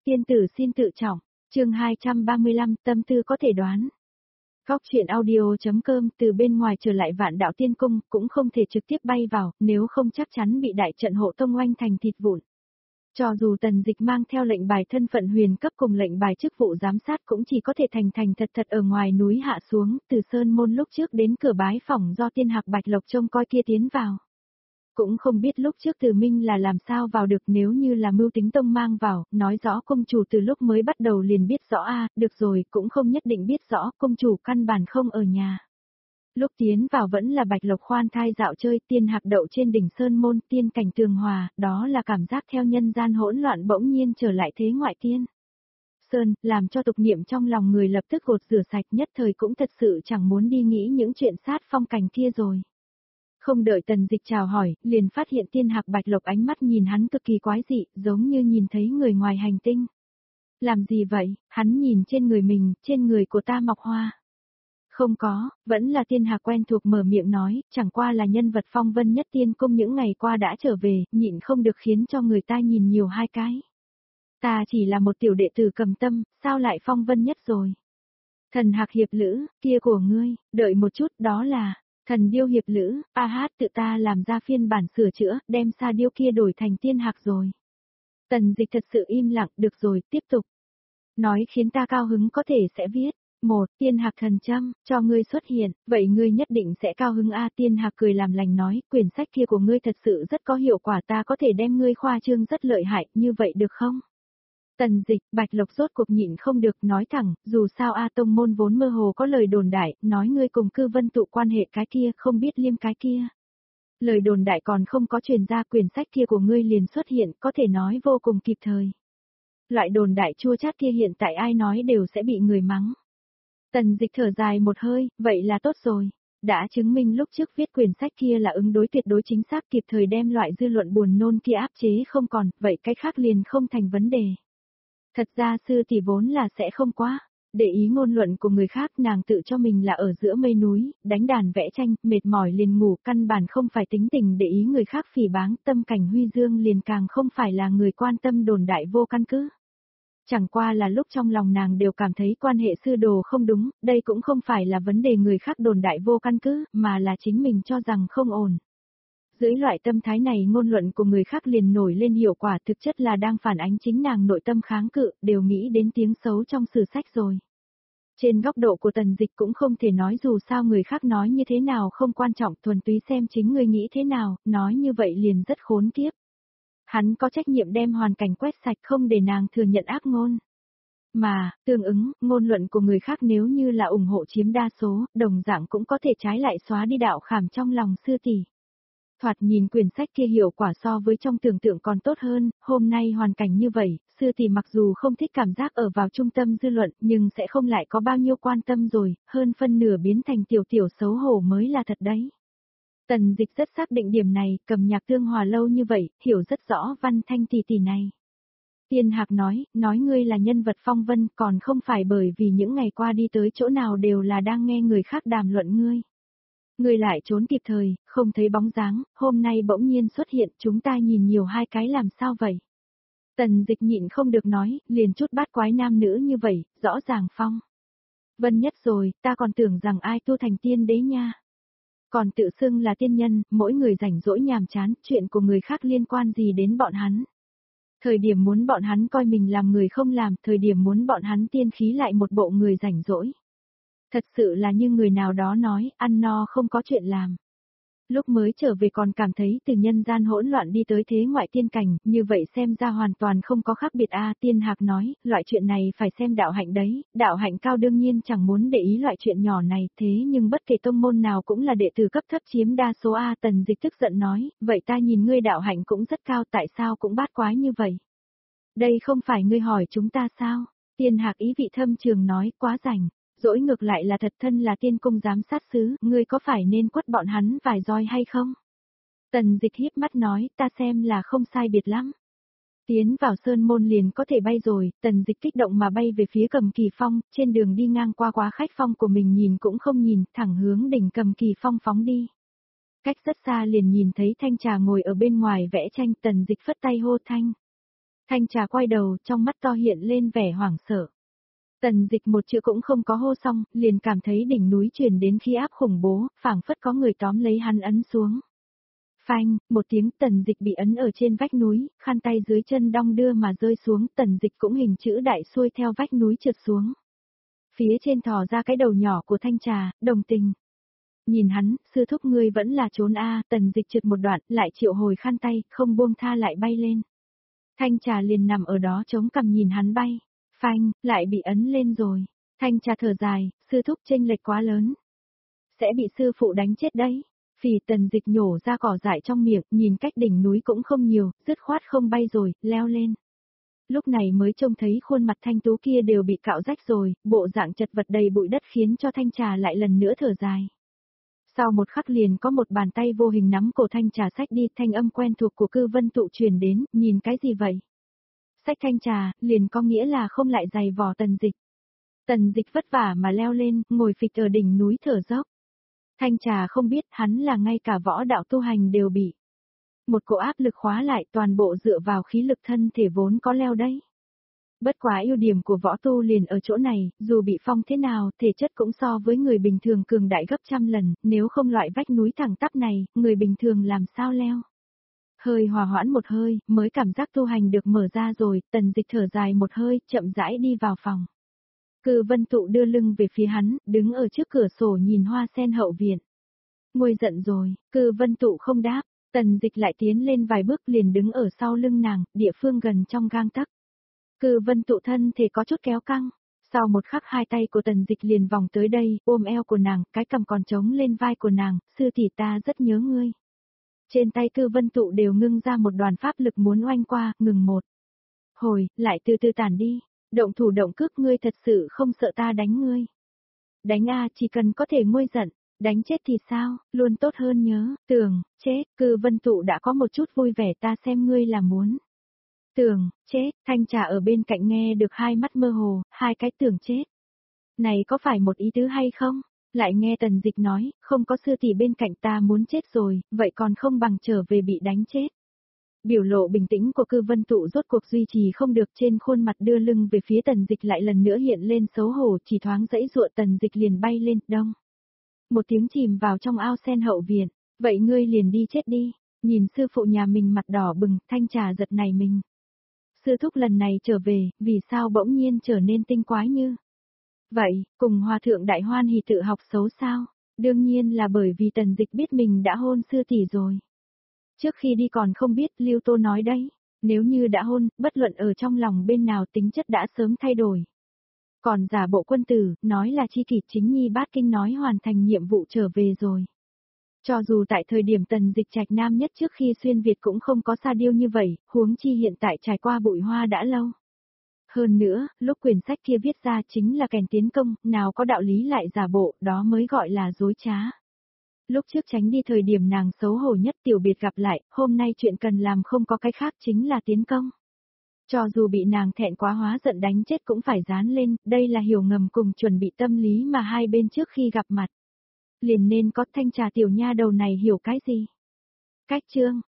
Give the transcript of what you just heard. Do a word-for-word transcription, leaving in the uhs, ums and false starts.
Tiên tử xin tự trọng, chương hai trăm ba mươi lăm, tâm tư có thể đoán. Góc truyện audio.com từ bên ngoài trở lại Vạn Đạo Tiên Cung, cũng không thể trực tiếp bay vào, nếu không chắc chắn bị đại trận hộ tông oanh thành thịt vụn. Cho dù Tần Dịch mang theo lệnh bài thân phận huyền cấp cùng lệnh bài chức vụ giám sát cũng chỉ có thể thành thành thật thật ở ngoài núi hạ xuống, từ sơn môn lúc trước đến cửa bái phỏng do Tiên Hạc Bạch Lộc trông coi kia tiến vào. Cũng không biết lúc trước Từ Minh là làm sao vào được, nếu như là mưu tính tông mang vào, nói rõ công chủ từ lúc mới bắt đầu liền biết rõ a, à, được rồi, cũng không nhất định biết rõ, công chủ căn bản không ở nhà. Lúc tiến vào vẫn là Bạch Lộc khoan thai dạo chơi, Tiên Hạc đậu trên đỉnh sơn môn, tiên cảnh tường hòa, đó là cảm giác theo nhân gian hỗn loạn bỗng nhiên trở lại thế ngoại tiên. Sơn, làm cho tục niệm trong lòng người lập tức gột rửa sạch, nhất thời cũng thật sự chẳng muốn đi nghĩ những chuyện sát phong cảnh kia rồi. Không đợi Tần Dịch chào hỏi, liền phát hiện Tiên Hạc Bạch Lộc ánh mắt nhìn hắn cực kỳ quái dị, giống như nhìn thấy người ngoài hành tinh. Làm gì vậy, hắn nhìn trên người mình, trên người của ta mọc hoa. Không có, vẫn là Tiên Hạc quen thuộc mở miệng nói, chẳng qua là nhân vật phong vân nhất tiên cung những ngày qua đã trở về, nhịn không được khiến cho người ta nhìn nhiều hai cái. Ta chỉ là một tiểu đệ tử cầm tâm, sao lại phong vân nhất rồi? Thần Hạc hiệp lữ, kia của ngươi, đợi một chút, đó là... Thần điêu hiệp lữ, a hát tự ta làm ra phiên bản sửa chữa, đem Sa điêu kia đổi thành Tiên Hạc rồi. Tần Dịch thật sự im lặng, được rồi, tiếp tục. Nói khiến ta cao hứng có thể sẽ viết. Một, Tiên Hạc thần châm, cho ngươi xuất hiện, vậy ngươi nhất định sẽ cao hứng a. Tiên Hạc cười làm lành nói, quyển sách kia của ngươi thật sự rất có hiệu quả, ta có thể đem ngươi khoa trương rất lợi hại, như vậy được không? Tần Dịch, Bạch Lộc rốt cuộc nhịn không được, nói thẳng, dù sao A Tông môn vốn mơ hồ có lời đồn đại, nói ngươi cùng Cư Vân tụ quan hệ cái kia, không biết liêm cái kia. Lời đồn đại còn không có truyền ra, quyển sách kia của ngươi liền xuất hiện, có thể nói vô cùng kịp thời. Loại đồn đại chua chát kia hiện tại ai nói đều sẽ bị người mắng. Tần Dịch thở dài một hơi, vậy là tốt rồi. Đã chứng minh lúc trước viết quyển sách kia là ứng đối tuyệt đối chính xác, kịp thời đem loại dư luận buồn nôn kia áp chế không còn, vậy cái khác liền không thành vấn đề. Thật ra sư tỷ vốn là sẽ không quá để ý ngôn luận của người khác, nàng tự cho mình là ở giữa mây núi, đánh đàn vẽ tranh, mệt mỏi liền ngủ, căn bản không phải tính tình để ý người khác phỉ báng, tâm cảnh huy dương liền càng không phải là người quan tâm đồn đại vô căn cứ. Chẳng qua là lúc trong lòng nàng đều cảm thấy quan hệ sư đồ không đúng, đây cũng không phải là vấn đề người khác đồn đại vô căn cứ, mà là chính mình cho rằng không ổn. Dưới loại tâm thái này ngôn luận của người khác liền nổi lên hiệu quả, thực chất là đang phản ánh chính nàng nội tâm kháng cự, đều nghĩ đến tiếng xấu trong sử sách rồi. Trên góc độ của Tần Dịch cũng không thể nói dù sao người khác nói như thế nào không quan trọng, thuần túy xem chính người nghĩ thế nào, nói như vậy liền rất khốn kiếp. Hắn có trách nhiệm đem hoàn cảnh quét sạch, không để nàng thừa nhận ác ngôn. Mà, tương ứng, ngôn luận của người khác nếu như là ủng hộ chiếm đa số, đồng dạng cũng có thể trái lại xóa đi đạo khảm trong lòng sư tỷ. Thoạt nhìn quyển sách kia hiệu quả so với trong tưởng tượng còn tốt hơn, hôm nay hoàn cảnh như vậy, sư tỷ mặc dù không thích cảm giác ở vào trung tâm dư luận nhưng sẽ không lại có bao nhiêu quan tâm rồi, hơn phân nửa biến thành tiểu tiểu xấu hổ mới là thật đấy. Tần Dịch rất xác định điểm này, cầm nhạc tương hòa lâu như vậy, hiểu rất rõ Văn Thanh tỷ tỷ này. Tiên Hạc nói, nói ngươi là nhân vật phong vân còn không phải bởi vì những ngày qua đi tới chỗ nào đều là đang nghe người khác đàm luận ngươi. Ngươi lại trốn kịp thời, không thấy bóng dáng, hôm nay bỗng nhiên xuất hiện, chúng ta nhìn nhiều hai cái làm sao vậy? Tần Dịch nhịn không được nói, liền chút bát quái nam nữ như vậy, rõ ràng phong. Vân nhất rồi, ta còn tưởng rằng ai tu thành tiên đế nha. Còn tự xưng là tiên nhân, mỗi người rảnh rỗi nhàm chán, chuyện của người khác liên quan gì đến bọn hắn. Thời điểm muốn bọn hắn coi mình làm người không làm, thời điểm muốn bọn hắn tiên khí lại một bộ người rảnh rỗi. Thật sự là như người nào đó nói, ăn no không có chuyện làm. Lúc mới trở về còn cảm thấy từ nhân gian hỗn loạn đi tới thế ngoại tiên cảnh, như vậy xem ra hoàn toàn không có khác biệt a. Tiên Hạc nói, loại chuyện này phải xem đạo hạnh đấy, đạo hạnh cao đương nhiên chẳng muốn để ý loại chuyện nhỏ này, thế nhưng bất kể tông môn nào cũng là đệ tử cấp thấp chiếm đa số a. Tần Dịch tức giận nói, vậy ta nhìn ngươi đạo hạnh cũng rất cao, tại sao cũng bát quái như vậy? Đây không phải ngươi hỏi chúng ta sao? Tiên Hạc ý vị thâm trường nói, quá rảnh. Dỗi ngược lại là thật, thân là tiên cung giám sát sứ, ngươi có phải nên quất bọn hắn vài roi hay không? Tần Dịch híp mắt nói, ta xem là không sai biệt lắm. Tiến vào sơn môn liền có thể bay rồi, Tần Dịch kích động mà bay về phía Cầm Kỳ Phong, trên đường đi ngang qua quá khách phong của mình nhìn cũng không nhìn, thẳng hướng đỉnh Cầm Kỳ Phong phóng đi. Cách rất xa liền nhìn thấy Thanh Trà ngồi ở bên ngoài vẽ tranh, Tần Dịch phất tay hô Thanh. Thanh Trà quay đầu, trong mắt to hiện lên vẻ hoảng sợ. Tần Dịch một chữ cũng không có hô xong, liền cảm thấy đỉnh núi truyền đến khí áp khủng bố, phảng phất có người tóm lấy hắn ấn xuống. Phanh, một tiếng, Tần Dịch bị ấn ở trên vách núi, khăn tay dưới chân đong đưa mà rơi xuống, Tần Dịch cũng hình chữ đại xuôi theo vách núi trượt xuống. Phía trên thò ra cái đầu nhỏ của Thanh Trà, đồng tình. Nhìn hắn, sư thúc ngươi vẫn là trốn a, Tần Dịch trượt một đoạn, lại triệu hồi khăn tay, không buông tha lại bay lên. Thanh Trà liền nằm ở đó chống cằm nhìn hắn bay. Phanh, lại bị ấn lên rồi. Thanh Trà thở dài, sư thúc chênh lệch quá lớn. Sẽ bị sư phụ đánh chết đấy. Phì Tần Dịch nhổ ra cỏ dại trong miệng, nhìn cách đỉnh núi cũng không nhiều, dứt khoát không bay rồi, leo lên. Lúc này mới trông thấy khuôn mặt thanh tú kia đều bị cạo rách rồi, bộ dạng chật vật đầy bụi đất khiến cho Thanh Trà lại lần nữa thở dài. Sau một khắc liền có một bàn tay vô hình nắm cổ Thanh Trà xách đi, thanh âm quen thuộc của Cư Vân Tụ truyền đến, nhìn cái gì vậy? Xách Thanh Trà, liền có nghĩa là không lại giày vò Tần Dịch. Tần Dịch vất vả mà leo lên, ngồi phịch ở đỉnh núi thở dốc. Thanh Trà không biết hắn là ngay cả võ đạo tu hành đều bị. Một cỗ áp lực khóa lại, toàn bộ dựa vào khí lực thân thể vốn có leo đấy. Bất quá ưu điểm của võ tu liền ở chỗ này, dù bị phong thế nào, thể chất cũng so với người bình thường cường đại gấp trăm lần, nếu không loại vách núi thẳng tắp này, người bình thường làm sao leo. Hơi hòa hoãn một hơi, mới cảm giác tu hành được mở ra rồi, Tần Dịch thở dài một hơi, chậm rãi đi vào phòng. Cư Vân Tụ đưa lưng về phía hắn, đứng ở trước cửa sổ nhìn hoa sen hậu viện. Nguôi giận rồi, Cư Vân Tụ không đáp, Tần Dịch lại tiến lên vài bước liền đứng ở sau lưng nàng, địa phương gần trong gang tấc. Cư Vân Tụ thân thể có chút kéo căng, sau một khắc hai tay của Tần Dịch liền vòng tới đây, ôm eo của nàng, cái cằm còn trống lên vai của nàng, sư tỷ ta rất nhớ ngươi. Trên tay Cư Vân Tụ đều ngưng ra một đoàn pháp lực muốn oanh qua, ngừng một hồi, lại từ từ tản đi, động thủ động cước ngươi thật sự không sợ ta đánh ngươi. Đánh a, chỉ cần có thể nguôi giận, đánh chết thì sao, luôn tốt hơn nhớ, tưởng, chết, Cư Vân Tụ đã có một chút vui vẻ ta xem ngươi là muốn. Tưởng, chết, Thanh Trà ở bên cạnh nghe được hai mắt mơ hồ, hai cái tưởng chết. Này có phải một ý tứ hay không? Lại nghe Tần Dịch nói, không có sư tỷ bên cạnh ta muốn chết rồi, vậy còn không bằng trở về bị đánh chết. Biểu lộ bình tĩnh của Cư Vân Tụ rốt cuộc duy trì không được, trên khuôn mặt đưa lưng về phía Tần Dịch lại lần nữa hiện lên xấu hổ, chỉ thoáng dãy dụa Tần Dịch liền bay lên, đông. Một tiếng chìm vào trong ao sen hậu viện, vậy ngươi liền đi chết đi, nhìn sư phụ nhà mình mặt đỏ bừng, Thanh Trà giật này mình. Sư thúc lần này trở về, vì sao bỗng nhiên trở nên tinh quái như vậy, cùng hòa thượng đại hoan hỉ tự học xấu sao? Đương nhiên là bởi vì Tần Dịch biết mình đã hôn sư tỷ rồi. Trước khi đi còn không biết, Lưu Tô nói đấy, nếu như đã hôn, bất luận ở trong lòng bên nào tính chất đã sớm thay đổi. Còn giả bộ quân tử, nói là chi kỷ chính nhi bát kinh nói hoàn thành nhiệm vụ trở về rồi. Cho dù tại thời điểm Tần Dịch trạch nam nhất trước khi xuyên Việt cũng không có sa điêu như vậy, huống chi hiện tại trải qua bụi hoa đã lâu. Hơn nữa, lúc quyển sách kia viết ra chính là kèn tiến công, nào có đạo lý lại giả bộ, đó mới gọi là dối trá. Lúc trước tránh đi thời điểm nàng xấu hổ nhất tiểu biệt gặp lại, hôm nay chuyện cần làm không có cái khác chính là tiến công. Cho dù bị nàng thẹn quá hóa giận đánh chết cũng phải dán lên, đây là hiểu ngầm cùng chuẩn bị tâm lý mà hai bên trước khi gặp mặt. Liền nên có Thanh Trà tiểu nha đầu này hiểu cái gì? Cách chương